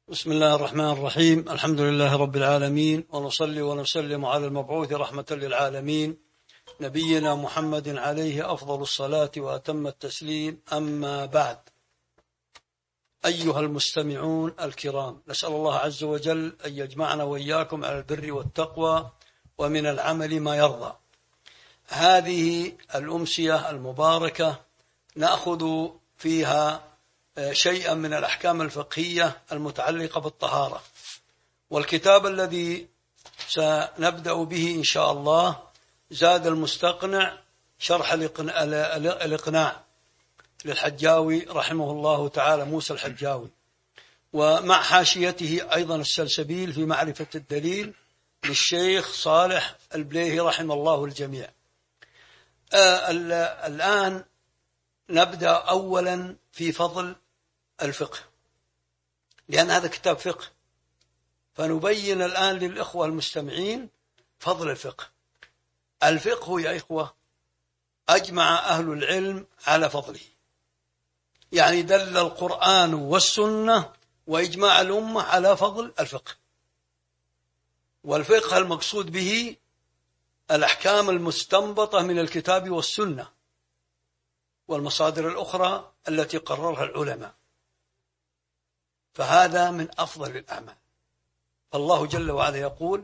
بسم الله الرحمن الرحيم. الحمد لله رب العالمين، ونصلي ونسلم على المبعوث رحمة للعالمين نبينا محمد عليه أفضل الصلاة وأتم التسليم. أما بعد، أيها المستمعون الكرام، نسأل الله عز وجل أن يجمعنا وإياكم على البر والتقوى ومن العمل ما يرضى. هذه الأمسية المباركة نأخذ فيها شيئا من الأحكام الفقهية المتعلقة بالطهارة، والكتاب الذي سنبدأ به إن شاء الله زاد المستقنع شرح الإقناع للحجاوي رحمه الله تعالى، موسى الحجاوي، ومع حاشيته أيضا السلسبيل في معرفة الدليل للشيخ صالح البليهي رحمه الله الجميع. الآن نبدأ أولا في فضل الفقه، لأن هذا كتاب فقه، فنبين الآن للإخوة المستمعين فضل الفقه. الفقه يا إخوة أجمع أهل العلم على فضله، يعني دل القرآن والسنة وإجماع الأمة على فضل الفقه. والفقه المقصود به الأحكام المستنبطة من الكتاب والسنة والمصادر الأخرى التي قررها العلماء، فهذا من أفضل الأعمال. فالله جل وعلا يقول: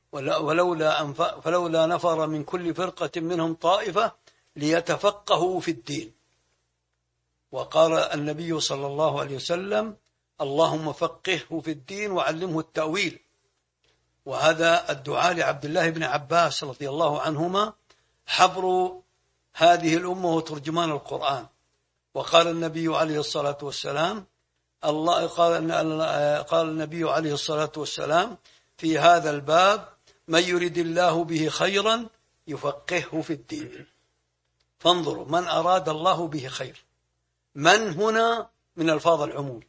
فلولا نفر من كل فرقة منهم طائفة ليتفقهوا في الدين. وقال النبي صلى الله عليه وسلم: اللهم فقهه في الدين وعلمه التأويل. وهذا الدعاء لعبد الله بن عباس رضي الله عنهما، حبر هذه الأمة وترجمان القرآن. وقال النبي عليه الصلاة والسلام قال النبي عليه الصلاة والسلام في هذا الباب: من يرد الله به خيرا يفقهه في الدين. فانظروا، من أراد الله به خير، من هنا من ألفاظ العموم،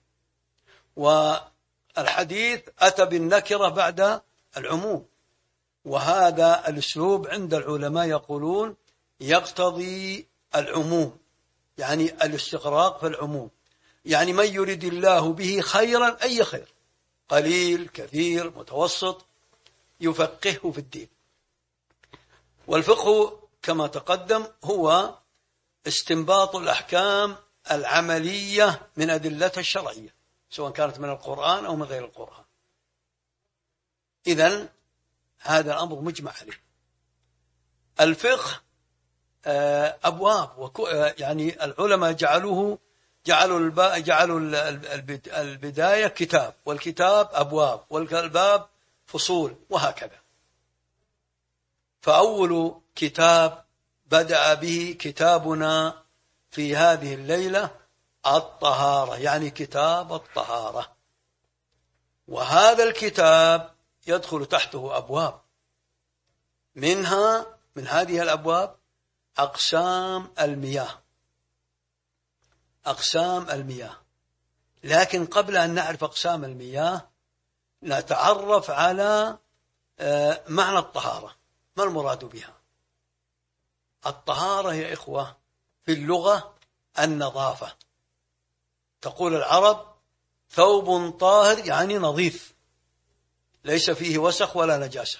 والحديث أتى بالنكرة بعد العموم. وهذا الأسلوب عند العلماء يقولون يقتضي العموم، يعني الاستغراق في العموم، يعني من يريد الله به خيرا، أي خير، قليل كثير متوسط، يفقهه في الدين. والفقه كما تقدم هو استنباط الأحكام العملية من أدلتها الشرعية، سواء كانت من القرآن أو من غير القرآن. إذن هذا الأمر مجمع عليه. الفقه أبواب، يعني العلماء جعلوا البداية كتاب، والكتاب أبواب، والباب فصول، وهكذا. فأول كتاب بدأ به كتابنا في هذه الليلة الطهارة، يعني كتاب الطهارة. وهذا الكتاب يدخل تحته أبواب، من هذه الأبواب أقسام المياه. لكن قبل أن نعرف أقسام المياه نتعرف على معنى الطهارة. ما المراد بها؟ الطهارة يا إخوة في اللغة النظافة. تقول العرب: ثوب طاهر، يعني نظيف، ليس فيه وسخ ولا نجاسة.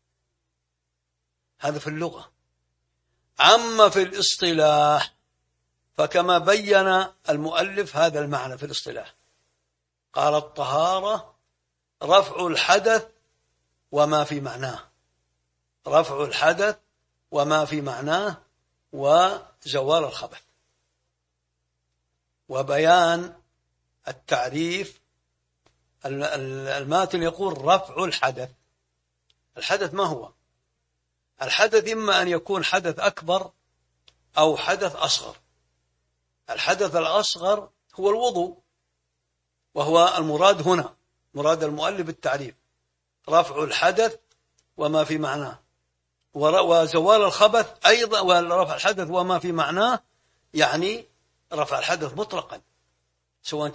هذا في اللغة. أما في الاصطلاح فكما بين المؤلف هذا المعنى في الاصطلاح، قال: الطهارة رفع الحدث وما في معناه، رفع الحدث وما في معناه، وزوال الخبث. وبيان التعريف، الماتن يقول: رفع الحدث. الحدث ما هو؟ الحدث إما أن يكون حدث أكبر أو حدث أصغر. الحدث الأصغر هو الوضوء، وهو المراد هنا، مراد المؤلف التعريف: رفع الحدث وما في معناه، وزوال الخبث أيضا. ورفع الحدث وما في معناه يعني رفع الحدث مطلقا، سواء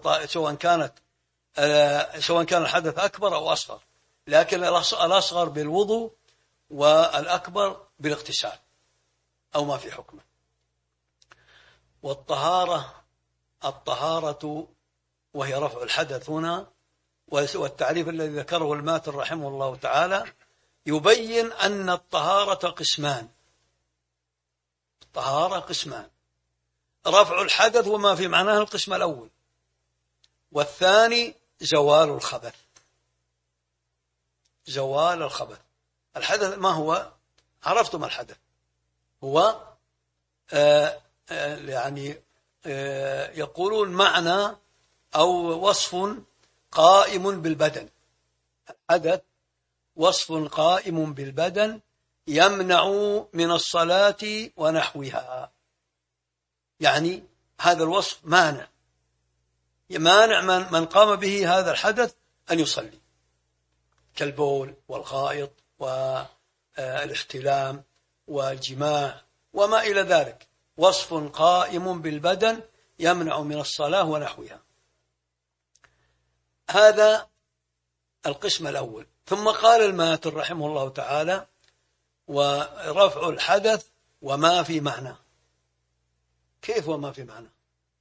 كان الحدث أكبر أو أصغر، لكن الأصغر بالوضوء والأكبر بالاغتسال أو ما في حكمه. والطهارة وهي رفع الحدث هنا والتعريف الذي ذكره الماتن رحمه الله تعالى يبين أن الطهارة قسمان. الطهارة قسمان: رفع الحدث وما في معناه القسم الأول، والثاني زوال الخبث. زوال الخبث. الحدث ما هو؟ عرفتم الحدث هو يقولون معنى أو وصف قائم بالبدن. الحدث وصف قائم بالبدن يمنع من الصلاة ونحوها. يعني هذا الوصف مانع من قام به هذا الحدث أن يصلي، كالبول والغائط والاحتلام والجماع وما إلى ذلك. وصف قائم بالبدن يمنع من الصلاة ونحوها. هذا القسم الأول. ثم قال الماتن رحمه الله تعالى: ورفع الحدث وما في معنى. كيف وما في معنى؟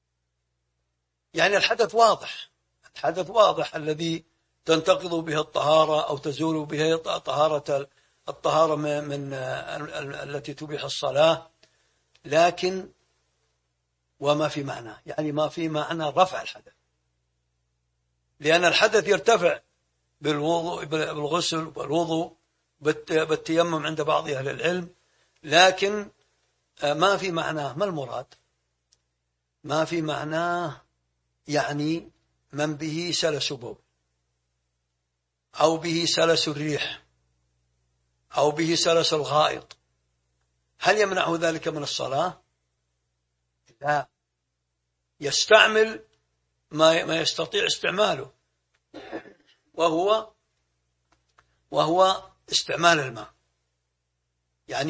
يعني الحدث واضح، الحدث واضح الذي تنتقض به الطهارة أو تزول به الطهارة من التي تبيح الصلاة، لكن وما في معنى، يعني ما في معنى رفع الحدث، لأن الحدث يرتفع بالغسل والوضوء بالتيمم عند بعض أهل العلم، لكن ما في معناه. ما المراد؟ ما في معناه يعني من به سلس بول، أو به سلس الريح، أو به سلس الغائط، هل يمنعه ذلك من الصلاة؟ لا، يستعمل ما يستطيع استعماله، وهو استعمال الماء. يعني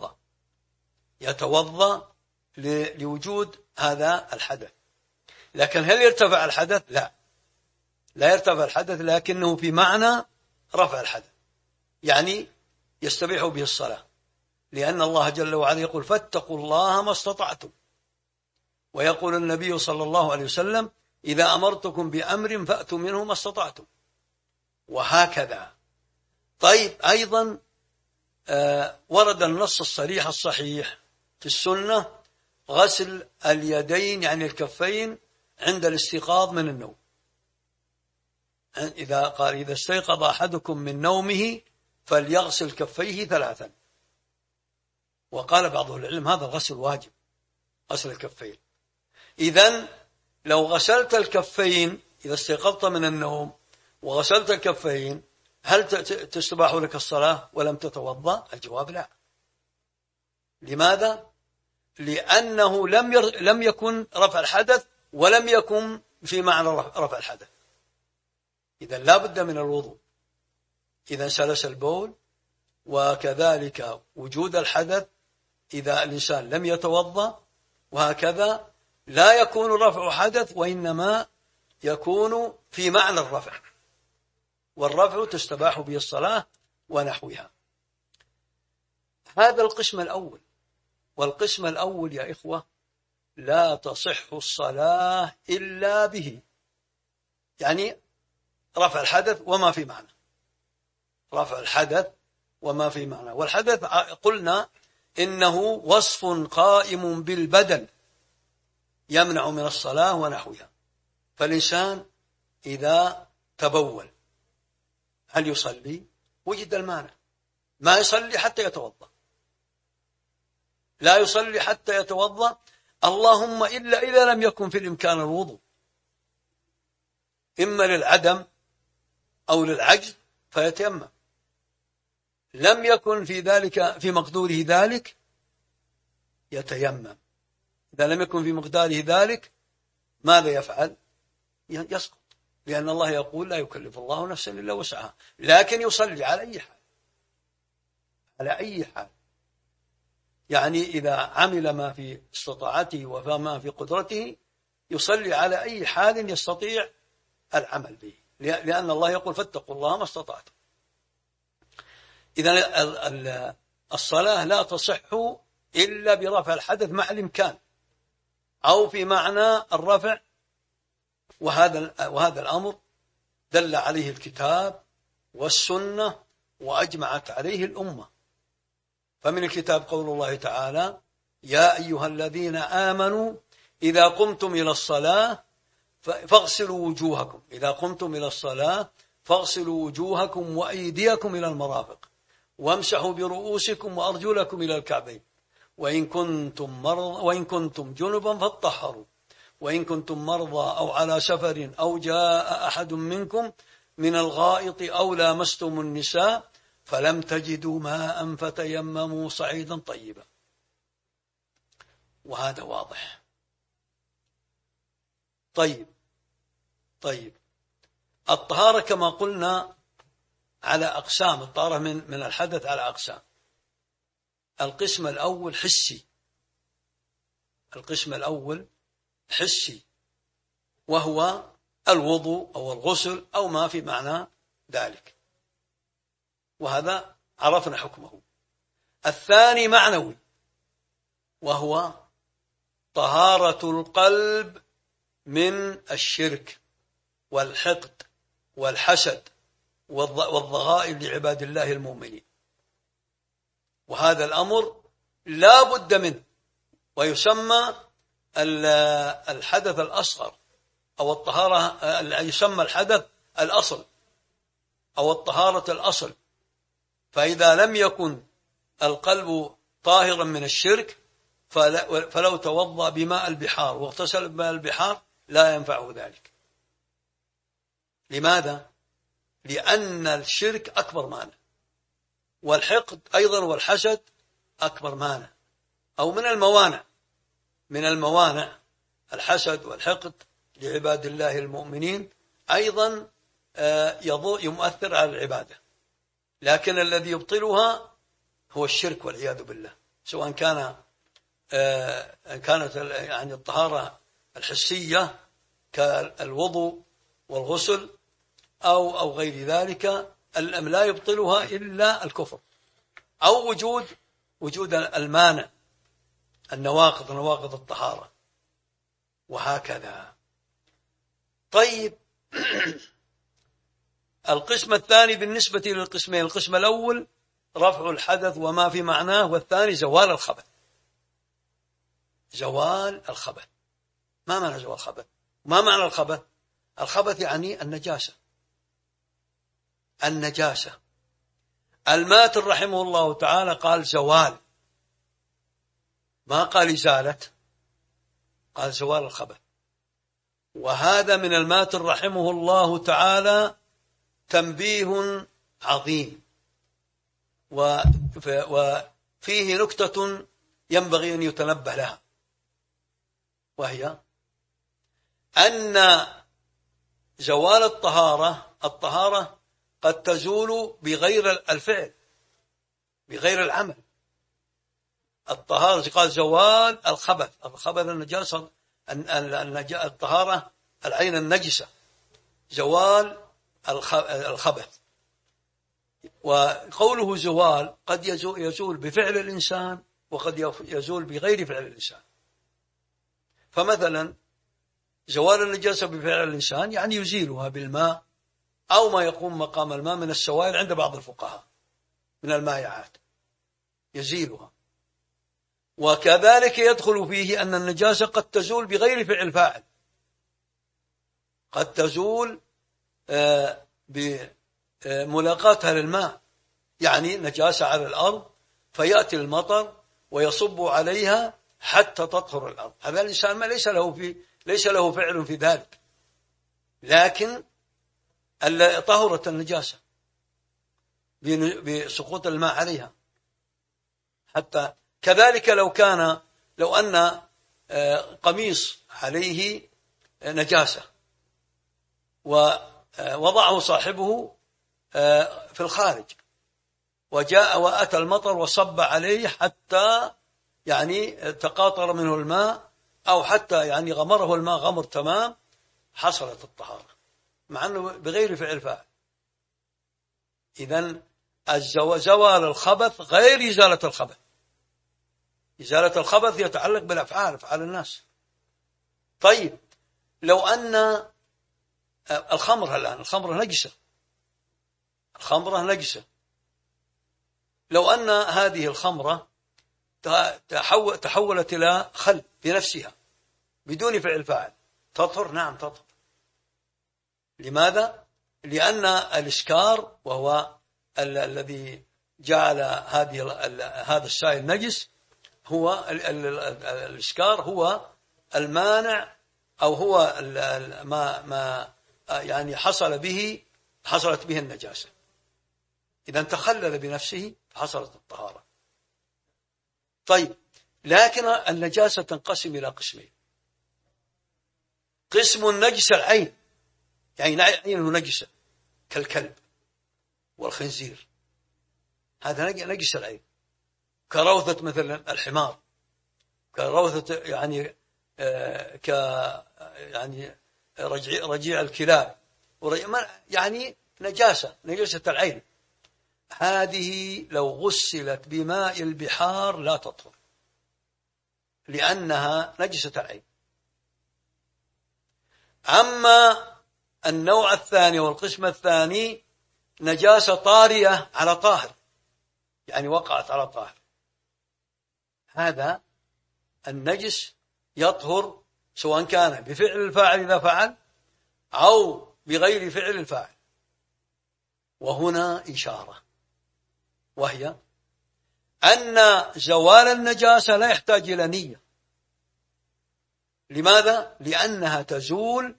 يتوضأ لوجود هذا الحدث. لكن هل يرتفع الحدث؟ لا يرتفع الحدث، لكنه في معنى رفع الحدث، يعني يستبيح به الصلاة، لأن الله جل وعلا يقول: فاتقوا الله ما استطعتم. ويقول النبي صلى الله عليه وسلم: إذا أمرتكم بأمر فأتوا منه ما استطعتم. وهكذا. طيب، أيضا ورد النص الصريح الصحيح في السنة غسل اليدين يعني الكفين عند الاستيقاظ من النوم. إذا استيقظ أحدكم من نومه فليغسل كفيه 3. وقال بعض العلم هذا الغسل واجب، غسل الكفين. إذن لو غسلت الكفين إذا استيقظت من النوم وغسلت الكفين، هل تستباح لك الصلاة ولم تتوضأ؟ الجواب لا. لماذا؟ لأنه لم يكن رفع الحدث ولم يكن في معنى رفع الحدث. إذا لا بد من الوضوء. إذا سلس البول، وكذلك وجود الحدث إذا الإنسان لم يتوضأ، وهكذا لا يكون رفع حدث، وإنما يكون في معنى الرفع، والرفع تستباح به الصلاة ونحوها. هذا القسم الأول. والقسم الأول يا إخوة لا تصح الصلاة إلا به، يعني رفع الحدث وما في معنى. رفع الحدث وما في معنى. والحدث قلنا إنه وصف قائم بالبدن يمنع من الصلاة ونحوها. فالإنسان إذا تبول هل يصلي؟ وجد المانع، ما يصلي حتى يتوضأ، لا يصلي حتى يتوضأ، اللهم إلا إذا لم يكن في الإمكان الوضوء، إما للعدم أو للعجز فيتيمم. لم يكن في ذلك في مقدوره ذلك يتيمم. إذا لم يكن في مقداره ذلك ماذا يفعل؟ يسقط، لأن الله يقول: لا يكلف الله نفسا إلا وسعها. لكن يصلي على أي حال، على أي حال. يعني إذا عمل ما في استطاعته وما في قدرته يصلي على أي حال يستطيع العمل به، لأن الله يقول: فاتقوا الله ما استطعتم. إذن الصلاة لا تصح إلا برفع الحدث مع الإمكان أو في معنى الرفع. وهذا الأمر دل عليه الكتاب والسنة وأجمعت عليه الأمة. فمن الكتاب قول الله تعالى: يا أيها الذين آمنوا إذا قمتم إلى الصلاة فاغسلوا وجوهكم، إذا قمتم إلى الصلاة فاغسلوا وجوهكم وأيديكم إلى المرافق وامسحوا برؤوسكم وأرجلكم إلى الكعبين وإن كنتم جنبا فاطهروا وإن كنتم مرضى أو على سفر أو جاء أحد منكم من الغائط أو لامستم النساء فلم تجدوا ماء فتيمموا صعيدا طيبا. وهذا واضح. طيب الطهارة كما قلنا على أقسام. الطهارة من الحدث على أقسام. القسم الأول حسي، القسم الأول حسي وهو الوضوء أو الغسل أو ما في معنى ذلك، وهذا عرفنا حكمه. الثاني معنوي وهو طهارة القلب من الشرك والحقد والحسد والضغائن لعباد الله المؤمنين، وهذا الأمر لا بد منه، ويسمى الحدث الأصغر أو الطهارة، يسمى الحدث الأصل أو الطهارة الأصل. فإذا لم يكن القلب طاهرا من الشرك فلو توضأ بماء البحار واغتسل بماء البحار لا ينفعه ذلك. لماذا؟ لأن الشرك أكبر مانع، والحقد أيضا والحسد أكبر مانع أو من الموانع الحسد والحقد لعباد الله المؤمنين أيضا يؤثر على العبادة، لكن الذي يبطلها هو الشرك والعياذ بالله، سواء كانت يعني الطهارة الحسية كالوضوء والغسل أو غير ذلك، لا يبطلها إلا الكفر أو وجود المانع، نواقض الطهارة، وهكذا. طيب القسم الثاني بالنسبة للقسمين: القسم الأول رفع الحدث وما في معناه، والثاني زوال الخبث. زوال الخبث. ما معنى زوال الخبث؟ ما معنى الخبث؟ الخبث يعني النجاسة. الماتر رحمه الله تعالى قال زوال، ما قال إزالة، قال زوال الخبث. وهذا من الماتر رحمه الله تعالى تنبيه عظيم، وفيه نكتة ينبغي أن يتنبه لها، وهي أن زوال الطهارة قد تزول بغير الفعل، بغير العمل. الطهارة قال زوال الخبث النجاسة، الطهارة العين النجسة، زوال الخبث. وقوله زوال قد يزول بفعل الإنسان وقد يزول بغير فعل الإنسان. فمثلا زوال النجاسة بفعل الإنسان يعني يزيلها بالماء أو ما يقوم مقام الماء من السوائل عند بعض الفقهاء من المائعات يزيلها. وكذلك يدخل فيه أن النجاسة قد تزول بغير فعل فاعل، قد تزول بملاقاتها للماء، يعني نجاسة على الأرض فيأتي المطر ويصب عليها حتى تطهر الأرض. هذا الإنسان ما ليس له فعل في ذلك، لكن طهرت النجاسة بسقوط الماء عليها. حتى كذلك لو أن قميص عليه نجاسة ووضعه صاحبه في الخارج وجاء وأتى المطر وصب عليه حتى يعني تقاطر منه الماء أو حتى يعني غمره الماء غمر تمام، حصلت الطهارة مع أنه بغير فعل فاعل. إذن زوال الخبث غير إزالة الخبث. إزالة الخبث يتعلق بالأفعال، أفعال الناس. طيب لو أن الخمر الآن، الخمرة نجسة، الخمرة نجسة. لو أن هذه الخمرة تحولت إلى خل بنفسها بدون فعل فاعل تطهر؟ نعم تطهر. لماذا؟ لأن الإسكار وهو الذي جعل هذا السائل نجس، هو الإسكار هو المانع، أو هو ما يعني حصلت به النجاسة. إذا تخلل بنفسه حصلت الطهارة. طيب، لكن النجاسة تنقسم إلى قسمين. قسم نجس العين، يعني عينه نجسة كالكلب والخنزير، هذا نجس العين، كروثة مثلا الحمار، كروثة يعني يعني رجيع الكلاب، يعني نجاسة العين. هذه لو غسلت بماء البحار لا تطهر، لأنها نجسة العين. أما النوع الثاني والقسم الثاني نجاسة طارية على طاهر، يعني وقعت على طاهر، هذا النجس يطهر سواء كان بفعل الفاعل إذا فعل أو بغير فعل الفاعل. وهنا إشارة، وهي أن زوال النجاسة لا يحتاج إلى نية. لماذا؟ لأنها تزول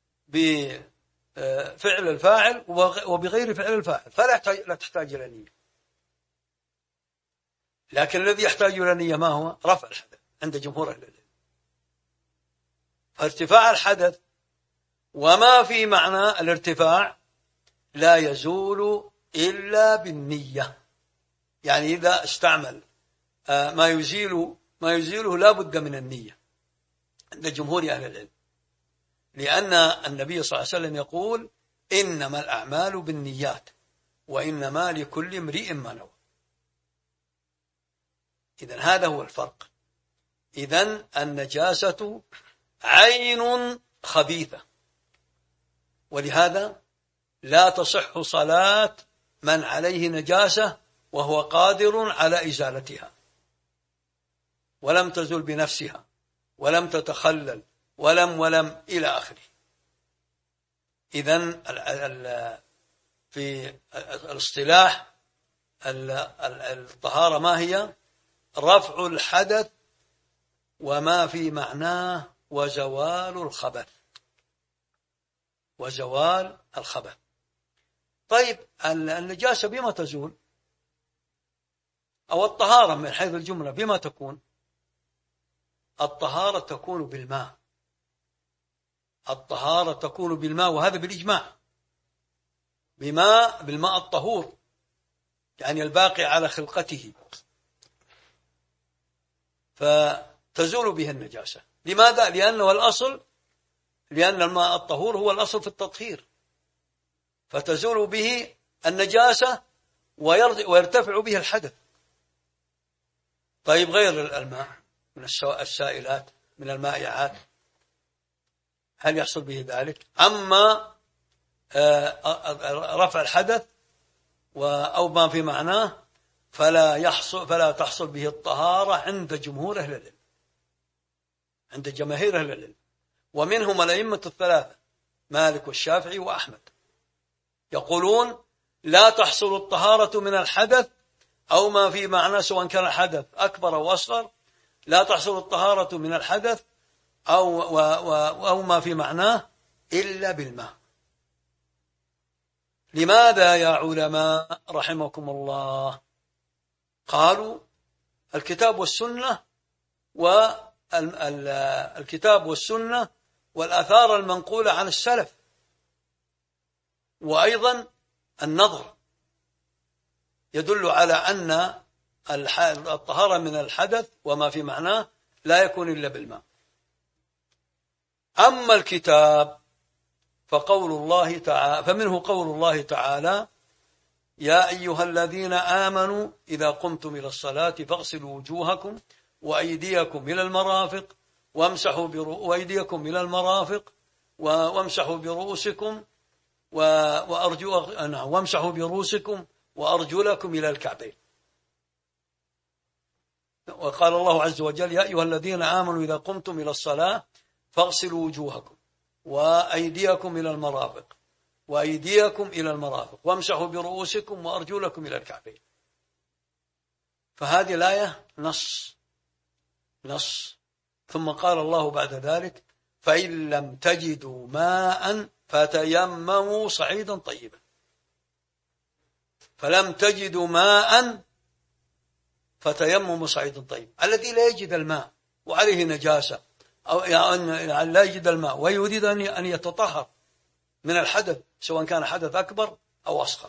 بفعل الفاعل وبغير فعل الفاعل، فلا تحتاج إلى نية. لكن الذي يحتاج إلى نية ما هو؟ رفع الحدث عند جمهور أهل العلم. فارتفاع الحدث وما في معنى الارتفاع لا يزول إلا بالنية. يعني إذا استعمل ما يزيله لا بد من النية عند جمهور أهل العلم، لأن النبي صلى الله عليه وسلم يقول: إنما الأعمال بالنيات وإنما لكل امرئ ما نوى. إذن هذا هو الفرق. إذن النجاسة عين خبيثة، ولهذا لا تصح صلاة من عليه نجاسة وهو قادر على إزالتها، ولم تزل بنفسها ولم تتخلل ولم إلى آخره. إذن في الاصطلاح الطهارة ما هي؟ رفع الحدث وما في معناه وزوال الخبث. طيب، النجاسة بما تزول؟ أو الطهارة من حيث الجملة بما تكون؟ الطهارة تكون بالماء، الطهارة تكون بالماء، وهذا بالإجماع، بالماء الطهور، يعني الباقي على خلقته، فتزول به النجاسة. لماذا؟ لأن الماء الطهور هو الأصل في التطهير، فتزول به النجاسة ويرتفع به الحدث. طيب، غير الماء من السائلات، من المائعات، هل يحصل به ذلك؟ أما رفع الحدث أو ما في معناه فلا تحصل به الطهارة عند جمهور أهل العلم، عند جماهير أهل العلم، ومنهم الأئمة الثلاثة مالك والشافعي وأحمد، يقولون لا تحصل الطهارة من الحدث أو ما في معناه، سواء كان الحدث أكبر أو أصغر، لا تحصل الطهارة من الحدث أو ما في معناه إلا بالماء. لماذا يا علماء رحمكم الله؟ قالوا: الكتاب والسنة والآثار المنقولة عن السلف، وأيضا النظر يدل على أن الطهارة من الحدث وما في معناه لا يكون إلا بالماء. أما الكتاب فمنه قول الله تعالى: يا أيها الذين آمنوا إذا قمتم إلى الصلاة فاغسلوا وجوهكم وأيديكم إلى المرافق وامسحوا وامسحوا برؤوسكم وامسحوا برؤوسكم وأرجلكم إلى الكعبين. وقال الله عز وجل: يا أيها الذين آمنوا إذا قمتم إلى الصلاة فاغسلوا وجوهكم وأيديكم إلى المرافق وامسحوا برؤوسكم وأرجلكم إلى الكعبين. فهذه الآية نص. ثم قال الله بعد ذلك: فإن لم تجدوا ماء فتيمموا صعيدا طيبا. فلم تجدوا ماء فتيمموا صعيدا طيبا. الذي لا يجد الماء وعليه نجاسة، أو يعني لا يجد الماء ويريد أن يتطهر من الحدث، سواء كان حدث أكبر أو أصغر،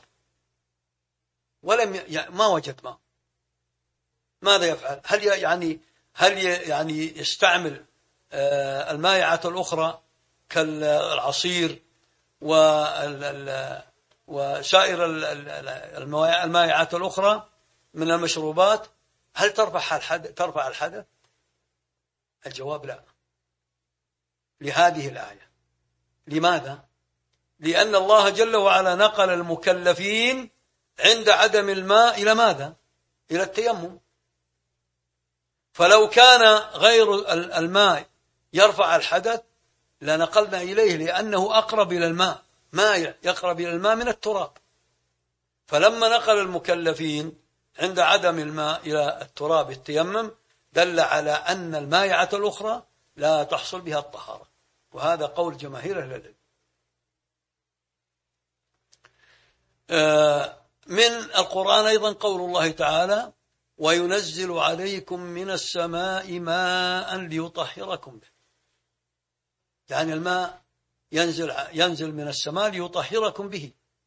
ما وجد ماء، ماذا يفعل؟ هل يستعمل المائعات الأخرى كالعصير وسائر المائعات الأخرى من المشروبات؟ هل ترفع الحدث؟ الجواب لا، لهذه الآية. لماذا؟ لأن الله جل وعلا نقل المكلفين عند عدم الماء إلى ماذا؟ إلى التيمم. فلو كان غير الماء يرفع الحدث لنقلنا إليه، لأنه أقرب إلى الماء، ماء يقرب إلى الماء من التراب. فلما نقل المكلفين عند عدم الماء إلى التراب التيمم، دل على أن المائعة الأخرى لا تحصل بها الطهارة، وهذا قول جماهير أهل العلم. من القرآن أيضا قول الله تعالى: وينزل عليكم من السماء ماء ليطهركم به. يعني الماء ينزل من السماء ليطهركم به.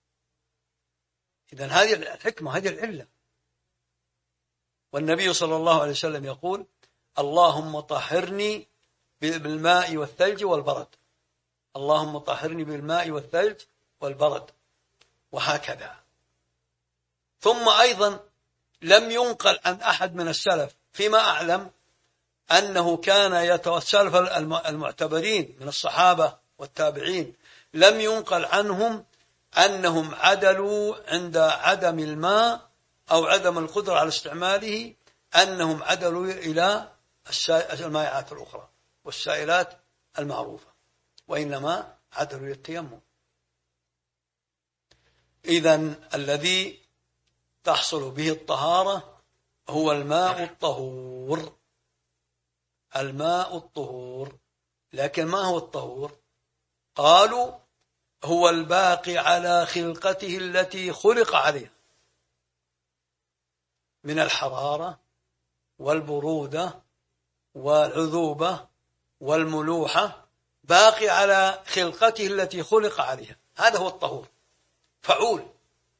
إذن هذه الحكمة، هذه العلة. والنبي صلى الله عليه وسلم يقول: اللهم طهرني بالماء والثلج والبرد، اللهم طهرني بالماء والثلج والبرد، وهكذا. ثم أيضا لم ينقل عن أحد من السلف فيما أعلم أنه كان السلف المعتبرين من الصحابة والتابعين، لم ينقل عنهم أنهم عدلوا عند عدم الماء أو عدم القدرة على استعماله، أنهم عدلوا إلى المائعات الأخرى والسائلات المعروفة، وإنما عدلوا إلى التيمم. إذن الذي تحصل به الطهارة هو الماء الطهور، الماء الطهور. لكن ما هو الطهور؟ قالوا: هو الباقي على خلقته التي خلق عليها من الحرارة والبرودة والعذوبة والملوحة، باقي على خلقته التي خلق عليها، هذا هو الطهور، فعول.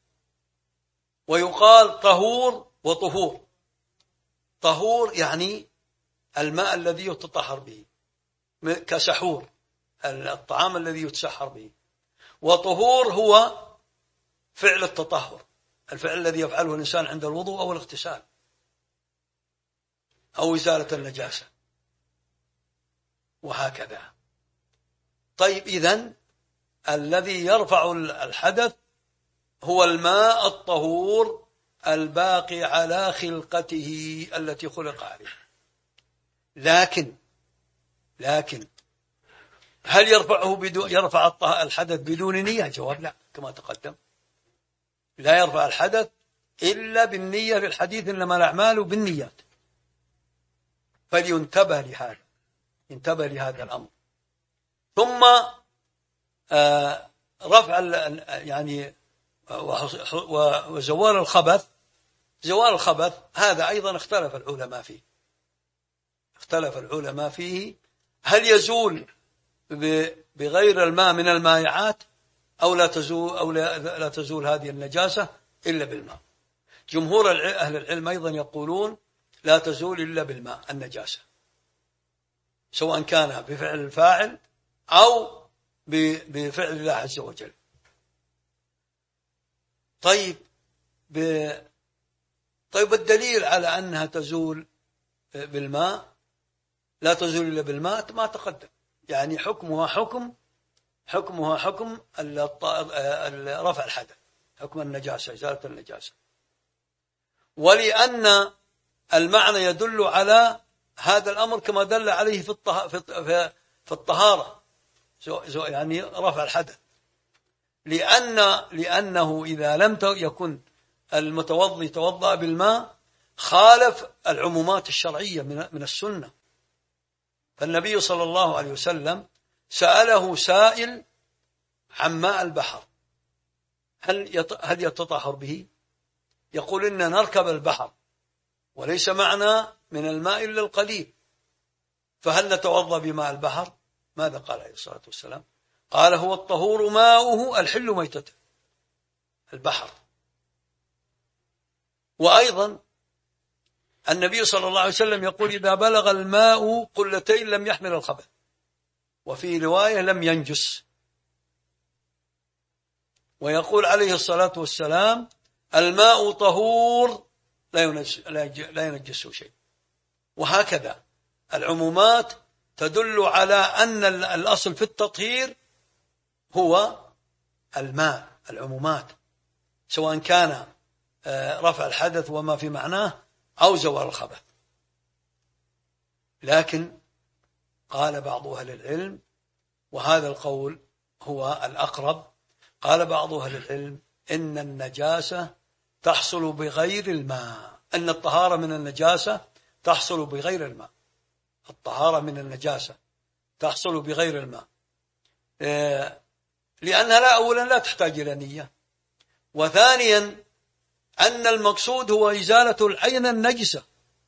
ويقال طهور وطهور. طهور يعني الماء الذي يتطهر به، كسحور، الطعام الذي يتسحر به. وطهور هو فعل التطهر، الفعل الذي يفعله الإنسان عند الوضوء أو الاغتسال أو إزالة النجاسة، وهكذا. طيب، إذن الذي يرفع الحدث هو الماء الطهور الباقي على خلقته التي خلق عليها. لكن هل يرفع الحدث بدون نية؟ جواب لا، كما تقدم، لا يرفع الحدث إلا بالنية، في الحديث: إنما الأعمال بالنيات. فلينتبه لهذا، ينتبه لهذا الأمر. ثم رفع وزوال الخبث. زوال الخبث هذا أيضا اختلف العلماء فيه، هل يزول بغير الماء من المائعات أو لا تزول هذه النجاسة إلا بالماء. جمهور أهل العلم أيضا يقولون لا تزول إلا بالماء النجاسة، سواء كان بفعل الفاعل أو بفعل الله عز وجل. طيب الدليل على أنها تزول بالماء، لا تزول إلا بالماء، ما تقدم. يعني حكمها حكم حكمها حكم رفع الحدث، حكم النجاسة، إزالة النجاسة. ولأن المعنى يدل على هذا الأمر كما دل عليه في الطهارة، يعني رفع الحدث، لأنه إذا لم يكن المتوضي توضأ بالماء خالف العمومات الشرعية من السنة. فالنبي صلى الله عليه وسلم سأله سائل عن ماء البحر، هل يتطهر به؟ يقول إن نركب البحر وليس معنا من الماء إلا القليل، فهل نتوضأ بماء البحر؟ ماذا قال عليه الصلاة والسلام؟ قال هو الطهور ماؤه الحل ميتته، البحر. وأيضا النبي صلى الله عليه وسلم يقول إذا بلغ الماء قلتين لم يحمل الخبث، وفي رواية لم ينجس. ويقول عليه الصلاة والسلام الماء طهور لا ينجسه شيء. وهكذا العمومات تدل على أن الأصل في التطهير هو الماء، العمومات، سواء كان رفع الحدث وما في معناه أو زوال الخبث. لكن قال بعض أهل العلم، وهذا القول هو الأقرب، قال بعض أهل العلم إن النجاسة تحصل بغير الماء، أن الطهارة من النجاسة تحصل بغير الماء، الطهارة من النجاسة تحصل بغير الماء، لأنها أولا لا تحتاج إلى نية، وثانيا أن المقصود هو إزالة العين النجسة،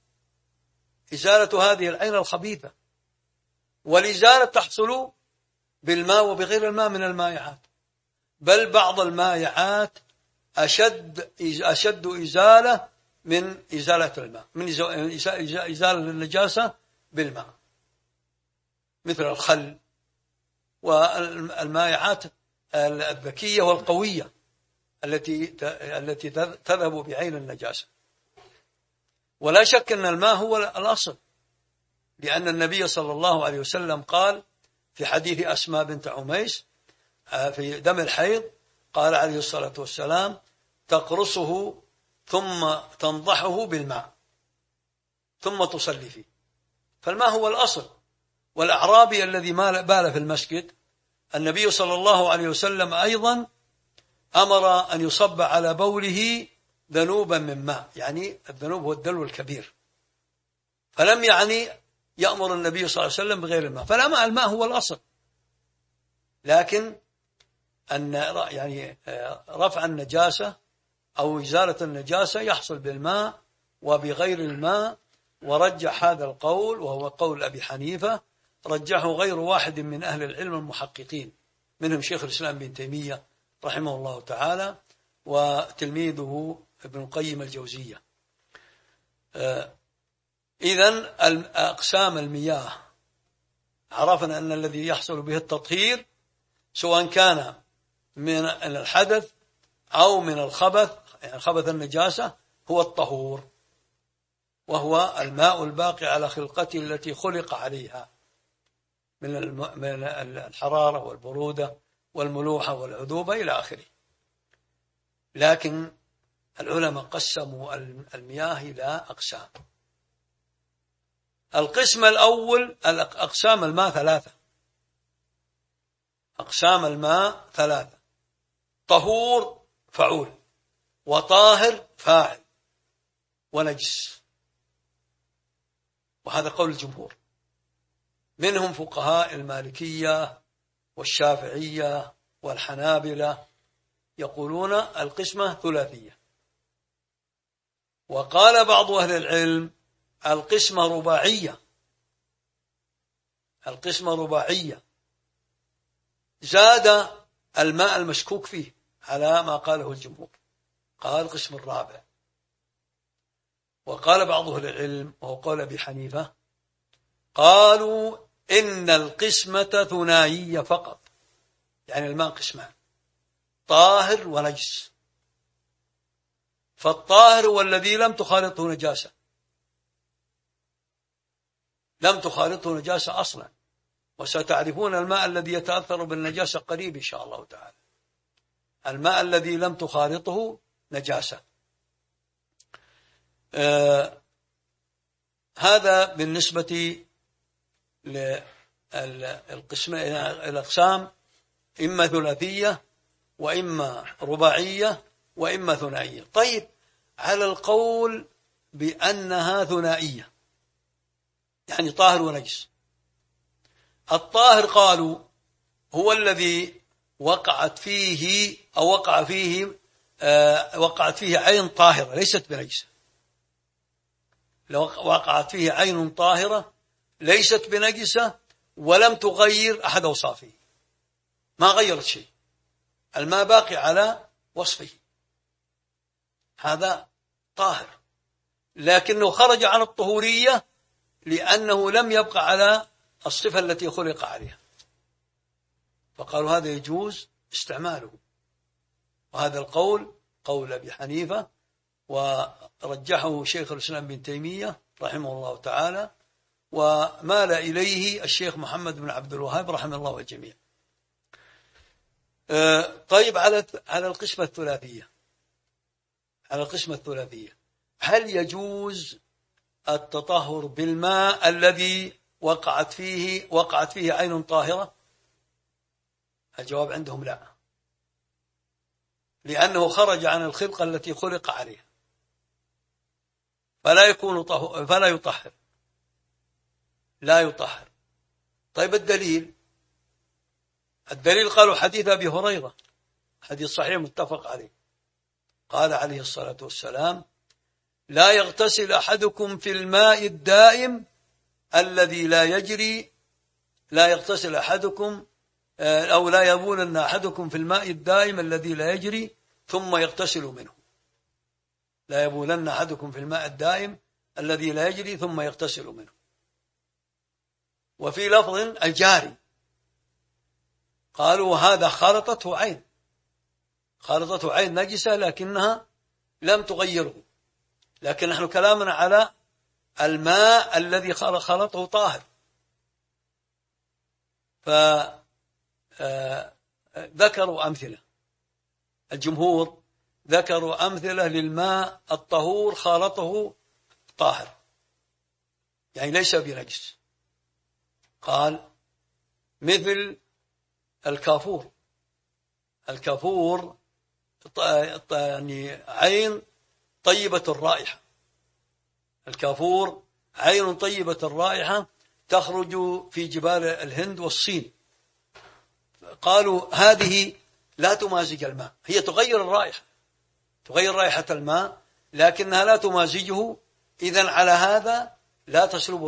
إزالة هذه العين الخبيثة، والإزالة تحصل بالماء وبغير الماء من المائعات، بل بعض المائعات أشد إزالة من إزالة الماء، من إزالة النجاسة بالماء، مثل الخل والمائعات الذكية والقوية التي تذهب بعين النجاسة. ولا شك أن الماء هو الأصل، لأن النبي صلى الله عليه وسلم قال في حديث أسماء بنت عميس في دم الحيض، قال عليه الصلاة والسلام تقرصه ثم تنضحه بالماء ثم تصلي فيه، فالماء هو الأصل. والأعرابي الذي بال في المسجد النبي صلى الله عليه وسلم أيضا أمر أن يصب على بوله ذنوبا من ماء، يعني الذنوب هو الدلو الكبير، فلم يأمر النبي صلى الله عليه وسلم بغير الماء، الماء هو الأصل. لكن أن رفع النجاسة أو إزالة النجاسة يحصل بالماء وبغير الماء. ورجح هذا القول، وهو قول أبي حنيفة، رجحه غير واحد من أهل العلم المحققين، منهم شيخ الإسلام ابن تيمية رحمه الله تعالى وتلميذه ابن القيم الجوزية. إذن أقسام المياه عرفنا أن الذي يحصل به التطهير سواء كان من الحدث أو من الخبث، يعني خبث النجاسة، هو الطهور، وهو الماء الباقي على خلقته التي خلق عليها من الحرارة والبرودة والملوحة والعذوبة إلى آخره. لكن العلماء قسموا المياه إلى أقسام. القسم الأول، أقسام الماء ثلاثة، أقسام الماء ثلاثة: طهور فعول، وطاهر فاعل، ونجس. وهذا قول الجمهور، منهم فقهاء المالكية والشافعية والحنابلة يقولون القسمة ثلاثية. وقال بعض أهل العلم القسمة رباعية، القسمة رباعية، زاد الماء المشكوك فيه على ما قاله الجمهور، قال القسم الرابع. وقال بعض أهل العلم، وهو قول أبي حنيفة، قالوا إن القسمة ثنائية فقط، يعني الماء قسمان: طاهر ونجس. فالطاهر هو الذي لم تخالطه نجاسة، لم تخالطه نجاسة أصلا، وستعرفون الماء الذي يتأثر بالنجاسة قريب إن شاء الله تعالى. الماء الذي لم تخالطه نجاسة. هذا بالنسبة الأقسام، إما ثلاثية وإما رباعية وإما ثنائية. طيب، على القول بأنها ثنائية يعني طاهر ونجس، الطاهر قالوا هو الذي وقعت فيه عين طاهرة ليست بنجسة. لو وقعت فيه عين طاهرة ليست بنجسة ولم تغير أحد أوصافه، ما غيرت شيء، الماء باقي على وصفه، هذا طاهر، لكنه خرج عن الطهورية لأنه لم يبقى على الصفة التي خلق عليها، فقالوا هذا يجوز استعماله. وهذا القول قول أبي حنيفة، ورجحه شيخ الإسلام بن تيمية رحمه الله تعالى، ومال إليه الشيخ محمد بن عبد الوهاب رحمه الله الجميع. طيب، على القسمة الثلاثية، هل يجوز التطهر بالماء الذي وقعت فيه عين طاهرة؟ الجواب عندهم لا، لأنه خرج عن الخلقة التي خلق عليها، فلا يطهر، لا يطهر. طيب، الدليل قالوا حديث أبي هريرة، حديث صحيح متفق عليه، قال عليه الصلاة والسلام: لا يغتسل أحدكم في الماء الدائم الذي لا يجري، لا يغتسل أحدكم أو لا يبولن أحدكم في الماء الدائم الذي لا يجري ثم يغتسل منه. لا يبولن أحدكم في الماء الدائم الذي لا يجري ثم يغتسل منه. وفي لفظ الجاري، قالوا هذا خالطته عين نجسة لكنها لم تغيره، لكن نحن كلامنا على الماء الذي خلطه طاهر. فذكروا أمثلة، الجمهور ذكروا أمثلة للماء الطهور خالطه طاهر يعني ليس بنجس. قال مثل الكافور يعني عين طيبة الرائحة، الكافور عين طيبة الرائحة تخرج في جبال الهند والصين. قالوا هذه لا تمازج الماء، هي تغير الرائحة، تغير رائحة الماء لكنها لا تمازجه، إذن على هذا لا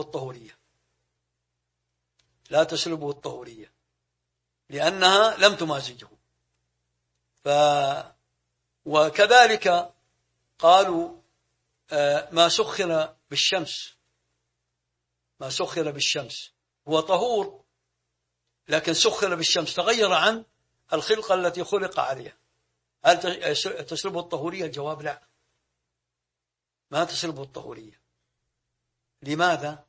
تسلبه الطهورية لأنها لم تمازجه. وكذلك قالوا ما سخن بالشمس هو طهور، لكن سخن بالشمس تغير عن الخلقة التي خلق عليها، هل تسلبه الطهورية؟ الجواب لا، ما تسلبه الطهورية. لماذا؟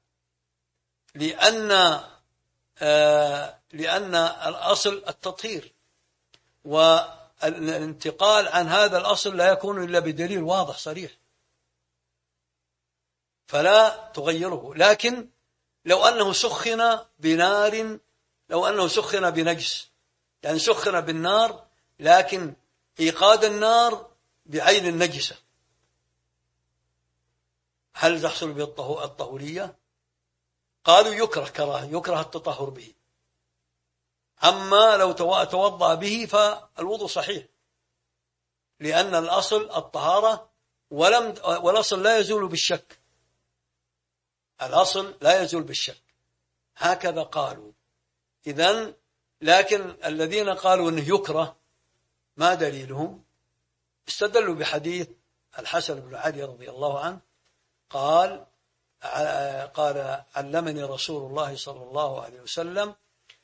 لأن الأصل التطهير، والانتقال عن هذا الأصل لا يكون إلا بدليل واضح صريح، فلا تغيره. لكن لو أنه سخن بنار، لو أنه سخن بنجس، يعني سخن بالنار لكن إيقاد النار بعين النجسة، هل تحصل به الطهورية؟ قالوا يكره التطهر به. أما لو توضأ به فالوضوء صحيح، لأن الأصل الطهارة، والأصل لا يزول بالشك، الأصل لا يزول بالشك، هكذا قالوا. إذن لكن الذين قالوا أنه يكره ما دليلهم؟ استدلوا بحديث الحسن بن علي رضي الله عنه قال علمني رسول الله صلى الله عليه وسلم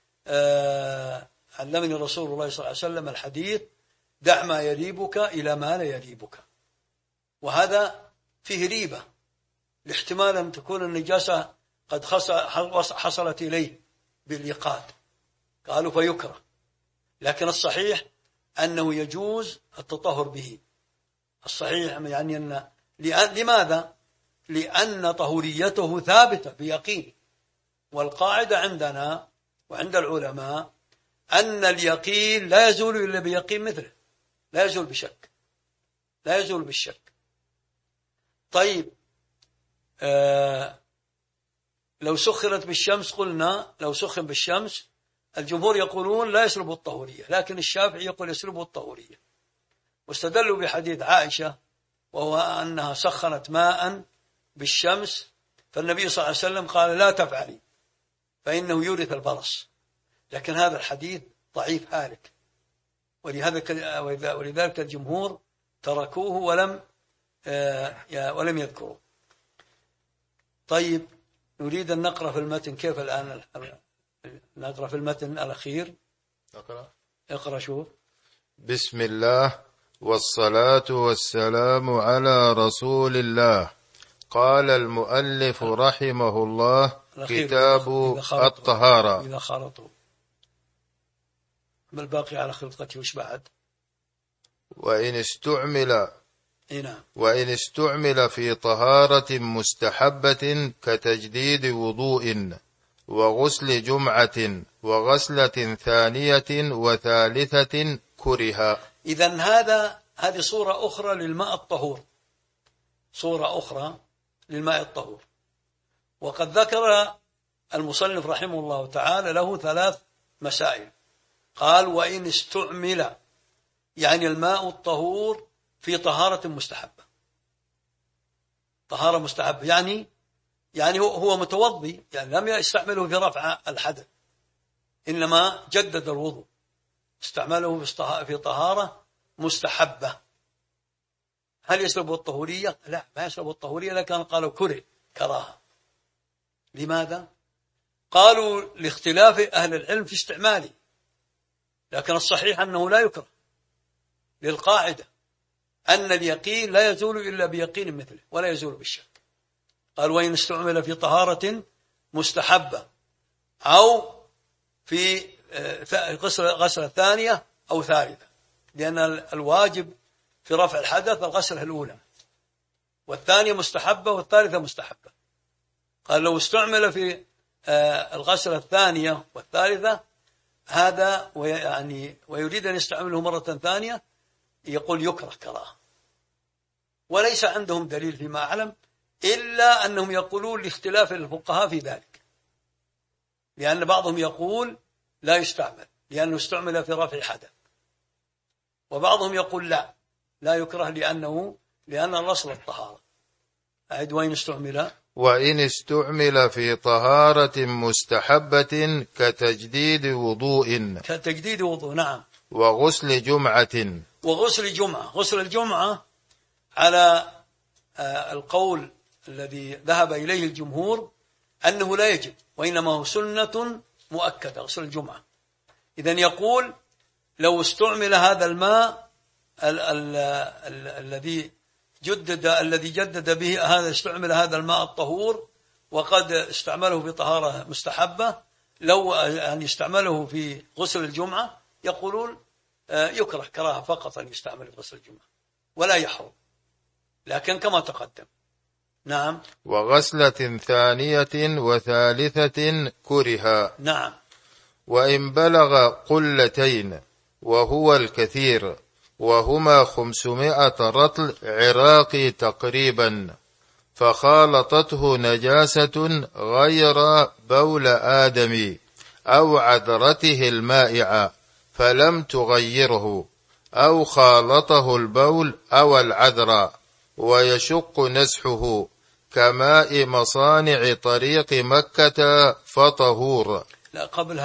الحديث: دع ما يريبك إلى ما لا يريبك. وهذا فيه ريبة، لاحتمال أن تكون النجاسة قد حصلت إليه بالإيقاد، قالوا فيكره، لكن الصحيح أنه يجوز التطهر به. الصحيح يعني أن لماذا؟ لأن طهوريته ثابتة بيقين، والقاعدة عندنا وعند العلماء أن اليقين لا يزول إلا بيقين مثله، لا يزول بشك، لا يزول بالشك. طيب لو سخرت بالشمس قلنا لو سخن بالشمس الجمهور يقولون لا يسلب الطهورية، لكن الشافعي يقول يسلب الطهورية، واستدلوا بحديث عائشة وهو أنها سخنت ماء بالشمس، فالنبي صلى الله عليه وسلم قال لا تفعلي فإنه يورث البرص، لكن هذا الحديث ضعيف هالك، ولذلك الجمهور تركوه ولم يذكروا. طيب نريد أن نقرأ في المتن. كيف الآن نقرأ في المتن الأخير؟ اقرأ شوف. بسم الله والصلاة والسلام على رسول الله. قال المؤلف رحمه الله: كتاب الطهارة. إذا خلطوا ما الباقي على خلطته وش بعد؟ وإن استعمل في طهارة مستحبة كتجديد وضوء وغسل جمعة وغسلة ثانية وثالثة كره. إذن هذه صورة أخرى للماء الطهور، صورة أخرى للماء الطهور. وقد ذكر المصنف رحمه الله تعالى له 3 مسائل. قال وإن استعمل، يعني الماء الطهور في طهارة مستحبة. طهارة مستحبة يعني هو متوضي، يعني لم يستعمله في رفع الحدث، إنما جدد الوضوء، استعمله في طهارة مستحبة. هل يسلب الطهورية؟ لا، ما يسلب الطهورية، لكن قالوا كراهة. لماذا؟ قالوا لاختلاف أهل العلم في استعماله، لكن الصحيح أنه لا يكره، للقاعدة أن اليقين لا يزول إلا بيقين مثله ولا يزول بالشك. قال وإن استعمل في طهارة مستحبة أو في غسلة ثانية أو ثالثة، لأن الواجب في رفع الحدث الغسلة الأولى، والثانية مستحبة والثالثة مستحبة. قال لو استعمل في الغسلة الثانية والثالثة هذا ويريد أن يستعمله مرة ثانية يقول يكره كراهة، وليس عندهم دليل فيما أعلم إلا أنهم يقولون لاختلاف الفقهاء في ذلك، لأن بعضهم يقول لا يستعمل لأنه استعمل في رفع حدث، وبعضهم يقول لا يكره لأن الأصل الطهارة. أعد وإن استعمل في طهارة مستحبة كتجديد وضوء نعم، وغسل جمعة. غسل الجمعة على القول الذي ذهب إليه الجمهور أنه لا يجب، وإنما هو سنة مؤكدة غسل الجمعة. إذن يقول لو استعمل هذا الماء الذي جدد به استعمل هذا الماء الطهور وقد استعمله في طهارة مستحبة، لو استعمله في غسل الجمعة يقولون يكره كراهة فقط أن يستعمل في غسل الجمعة ولا يحرم، لكن كما تقدم. نعم. وغسلة ثانية وثالثة كره. نعم. وإن بلغ قلتين وهو الكثير، وهما 500 رطل عراقي تقريبا، فخالطته نجاسة غير بول آدم أو عذرته المائعة فلم تغيره، أو خالطه البول أو العذر ويشق نزحه كماء مصانع طريق مكة فطهور. لا، قبل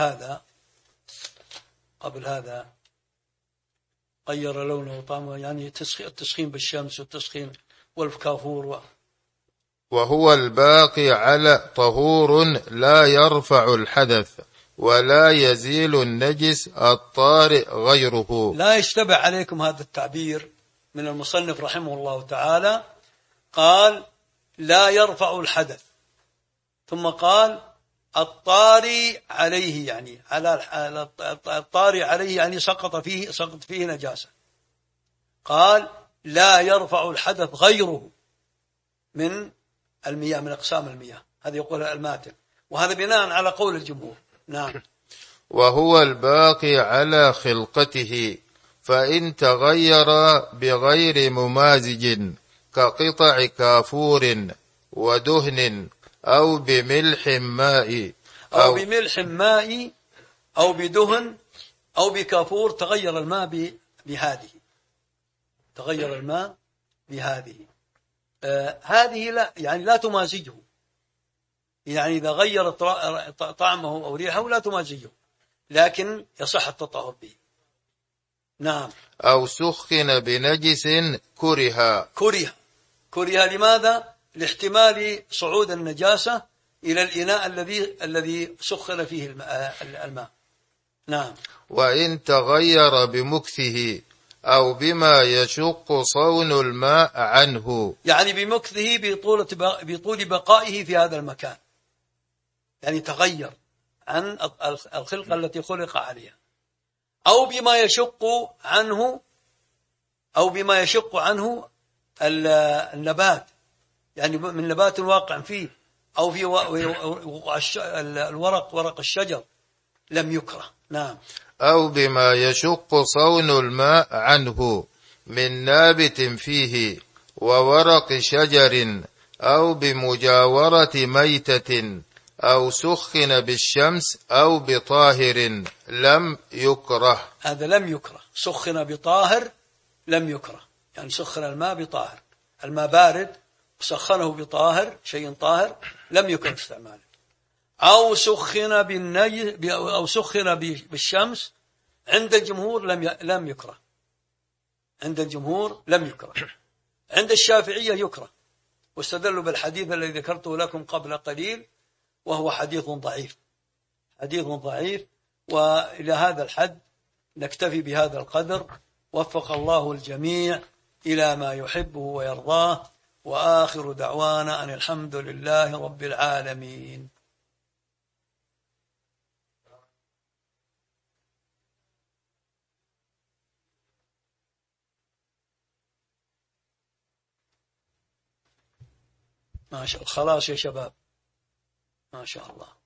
هذا غير لونه وطعمه، يعني التسخين بالشمس والتسخين والكافور وهو الباقي على طهور لا يرفع الحدث ولا يزيل النجس الطارئ غيره. لا يشتبه عليكم هذا التعبير من المصنف رحمه الله تعالى، قال لا يرفع الحدث، ثم قال الطاري عليه يعني على الطاري عليه يعني سقط فيه نجاسة. قال لا يرفع الحدث غيره من المياه، من أقسام المياه. هذا يقول الماتن، وهذا بناء على قول الجمهور. نعم. وهو الباقي على خلقته، فإن تغير بغير ممازج كقطع كافور ودهن أو بملح ماء أو بملح ماء أو بدهن أو بكافور، تغير الماء بهذه، تغير الماء بهذه. هذه لا يعني لا تمازجه، يعني إذا غير طعمه أو ريحه لا تمازجه، لكن يصح التطهر به. نعم. أو سخن بنجس كره لماذا؟ لاحتمال صعود النجاسة إلى الإناء الذي سخن فيه الماء. نعم. وإن تغير بمكثه أو بما يشق صون الماء عنه، يعني بمكثه بطول بقائه في هذا المكان، يعني تغير عن الخلقة التي خلق عليها، أو بما يشق عنه النبات، يعني من نبات واقع فيه، أو في ورق الشجر لم يكره. نعم. أو بما يشق صون الماء عنه من نابت فيه وورق شجر أو بمجاورة ميتة أو سخن بالشمس أو بطاهر لم يكره. هذا لم يكره، سخن بطاهر لم يكره، يعني سخن الماء بطاهر، الماء بارد وسخنه بطاهر، شيء طاهر، لم يكره استعماله. أو سخن بالشمس، عند الجمهور لم يكره، عند الجمهور لم يكره. عند الشافعية يكره، واستدلوا بالحديث الذي ذكرته لكم قبل قليل، وهو حديث ضعيف، حديث ضعيف. وإلى هذا الحد نكتفي بهذا القدر، وفق الله الجميع إلى ما يحبه ويرضاه، وآخر دعوانا أن الحمد لله رب العالمين. ما شاء الله، خلاص يا شباب، ما شاء الله.